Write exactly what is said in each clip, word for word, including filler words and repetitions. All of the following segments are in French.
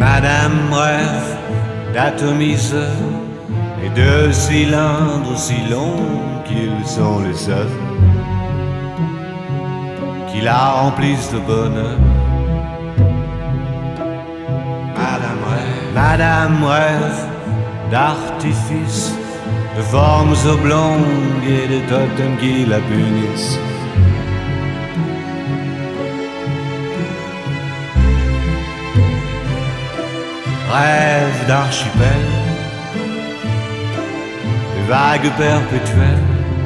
Madame rêve d'atomiseur et de cylindres si longs qu'ils sont les seuls qui la remplissent de bonheur. Madame rêve, Madame rêve d'artifices, de formes oblongues et de totems qui la punissent. Rêve d'archipel, de vagues perpétuelles,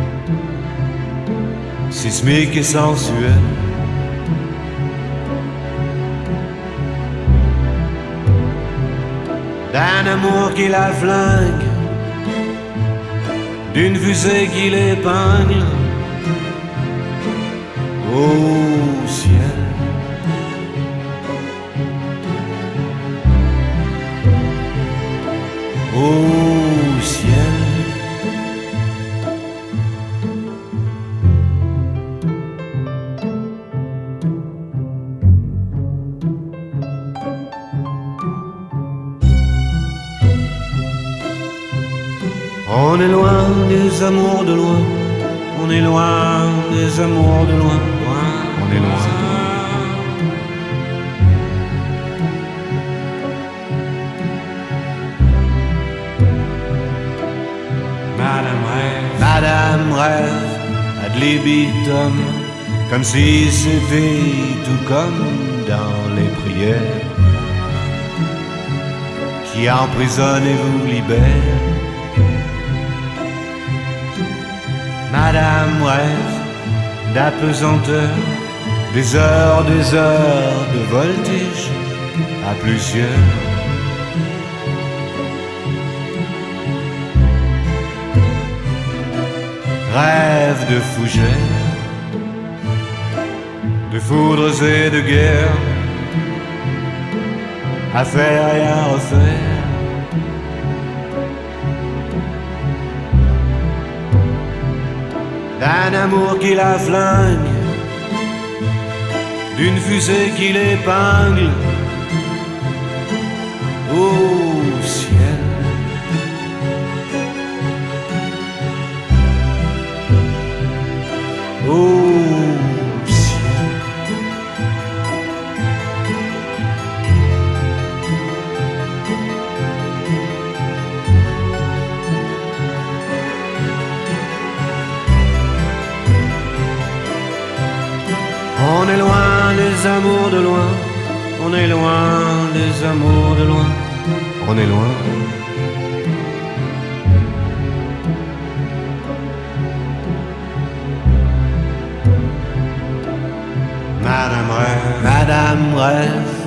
sismiques et sensuelles. D'un amour qui la flingue, d'une fusée qui l'épingle au ciel. Au ciel. On est loin des amours de loin, on est loin des amours de loin, loin, on est loin. Madame rêve, Madame rêve ad libitum, comme si c'était tout comme dans les prières qui emprisonnent et vous libèrent. Madame rêve d'apesanteur, des heures, des heures de voltige à plusieurs. Rêve de fougères, de foudres et de guerres, à faire et à refaire. D'un amour qui la flingue, d'une fusée qui l'épingle au ciel. Au ciel. On est loin des amours de loin, on est loin des amours de loin, on est loin. Madame rêve, Madame rêve,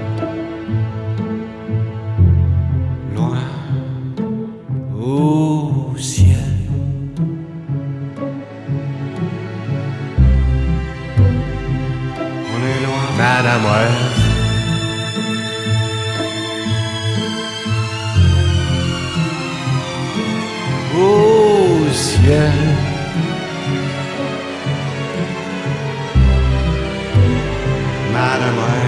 loin au ciel. On est loin, Madame rêve. Au ciel. Madame rêve.